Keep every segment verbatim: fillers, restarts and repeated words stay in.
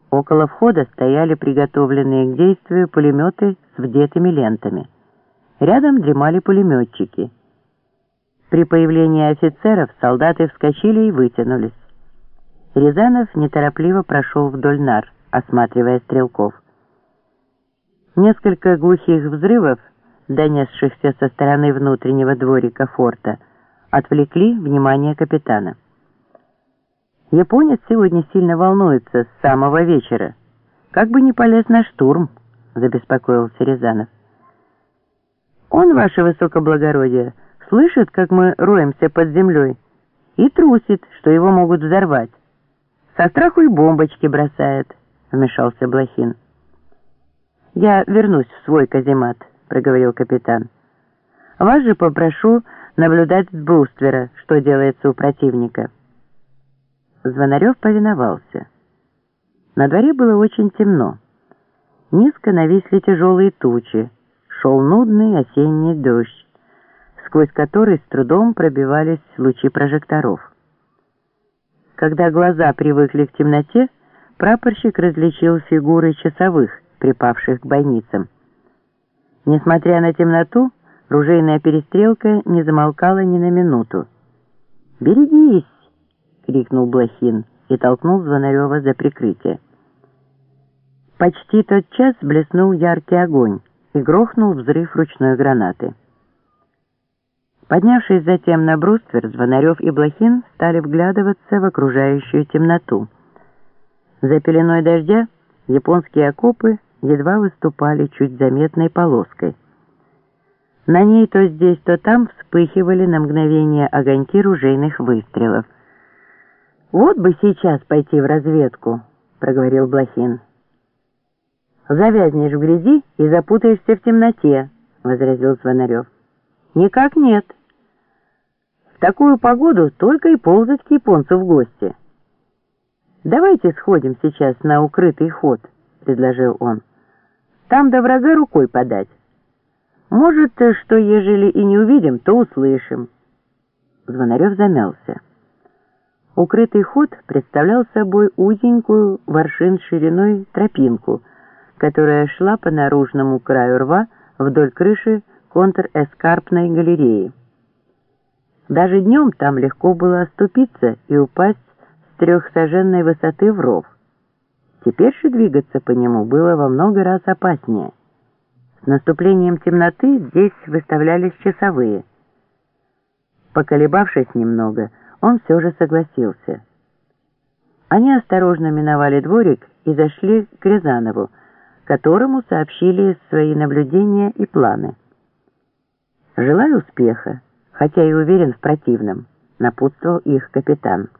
Около входа стояли приготовленные к действию пулеметы с вдетыми лентами. Рядом дремали пулеметчики. При появлении офицеров солдаты вскочили и вытянулись. Рязанов неторопливо прошел вдоль нар, осматривая стрелков. Несколько глухих взрывов, донесшихся со стороны внутреннего дворика форта, отвлекли внимание капитана. «Японец сегодня сильно волнуется с самого вечера. Как бы не полез на штурм», — забеспокоился Рязанов. «Он, ваше высокоблагородие, слышит, как мы роемся под землей, и трусит, что его могут взорвать. Со страху и бомбочки бросает», — вмешался Блохин. «Я вернусь в свой каземат», — проговорил капитан. «Вас же попрошу наблюдать с бруствера, что делается у противника». Звонарев повиновался. На дворе было очень темно. Низко нависли тяжелые тучи, шел нудный осенний дождь, сквозь который с трудом пробивались лучи прожекторов. Когда глаза привыкли к темноте, прапорщик различил фигуры часовых, припавших к бойницам. Несмотря на темноту, ружейная перестрелка не замолкала ни на минуту. «Берегись!» — крикнул Блохин и толкнул Звонарева за прикрытие. Почти тотчас блеснул яркий огонь и грохнул взрыв ручной гранаты. Поднявшись затем на бруствер, Звонарев и Блохин стали вглядываться в окружающую темноту. За пеленой дождя японские окопы едва выступали чуть заметной полоской. На ней то здесь, то там вспыхивали на мгновение огоньки ружейных выстрелов. «Вот бы сейчас пойти в разведку», — проговорил Блохин. «Завязнешь в грязи и запутаешься в темноте», — возразил Звонарев. «Никак нет. В такую погоду только и ползать к японцу в гости». «Давайте сходим сейчас на укрытый ход», — предложил он. «Там до врага рукой подать. Может, что ежели и не увидим, то услышим». Звонарев замялся. Укрытый ход представлял собой узенькую в аршин шириной тропинку, которая шла по наружному краю рва вдоль крыши контр-эскарпной галереи. Даже днем там легко было оступиться и упасть с трехсаженной высоты в ров. Теперь же двигаться по нему было во много раз опаснее. С наступлением темноты здесь выставлялись часовые. Поколебавшись немного, он все же согласился. Они осторожно миновали дворик и зашли к Рязанову, которому сообщили свои наблюдения и планы. «Желаю успеха, хотя и уверен в противном», — напутствовал их капитан.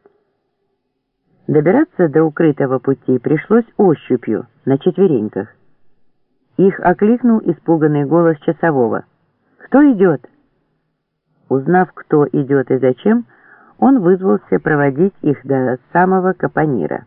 Добираться до укрытого пути пришлось ощупью, на четвереньках. Их окликнул испуганный голос часового. «Кто идет?» Узнав, кто идет и зачем, он вызвался проводить их до самого капонира.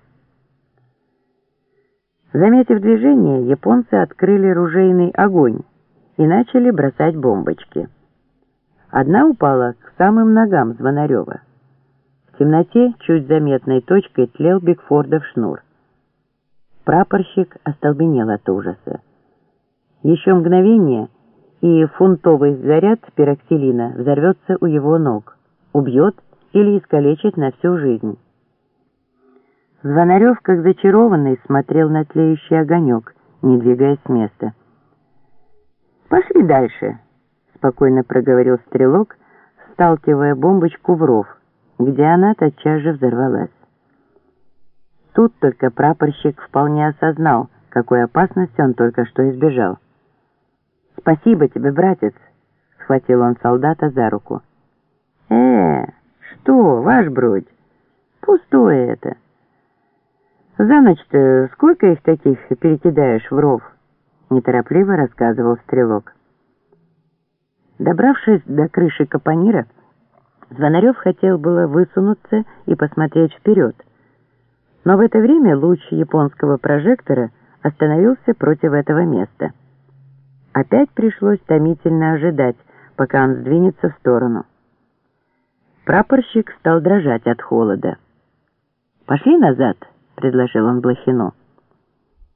Заметив движение, японцы открыли ружейный огонь и начали бросать бомбочки. Одна упала к самым ногам Звонарева. В темноте чуть заметной точкой тлел Бигфордов шнур. Прапорщик остолбенел от ужаса. Еще мгновение, и фунтовый заряд пироксилина взорвется у его ног, убьет или искалечит на всю жизнь. Звонарев, как зачарованный, смотрел на тлеющий огонек, не двигаясь с места. «Пошли дальше», — спокойно проговорил стрелок, сталкивая бомбочку в ров, где она тотчас же взорвалась. Тут только прапорщик вполне осознал, какой опасности он только что избежал. «Спасибо тебе, братец», — схватил он солдата за руку. «Э, что, ваш бродь, пустое это. За ночь-то сколько их таких перекидаешь в ров?» — неторопливо рассказывал стрелок. Добравшись до крыши капонира, Звонарев хотел было высунуться и посмотреть вперед, но в это время луч японского прожектора остановился против этого места. Опять пришлось томительно ожидать, пока он сдвинется в сторону. Прапорщик стал дрожать от холода. «Пошли назад», предложил он Блохину.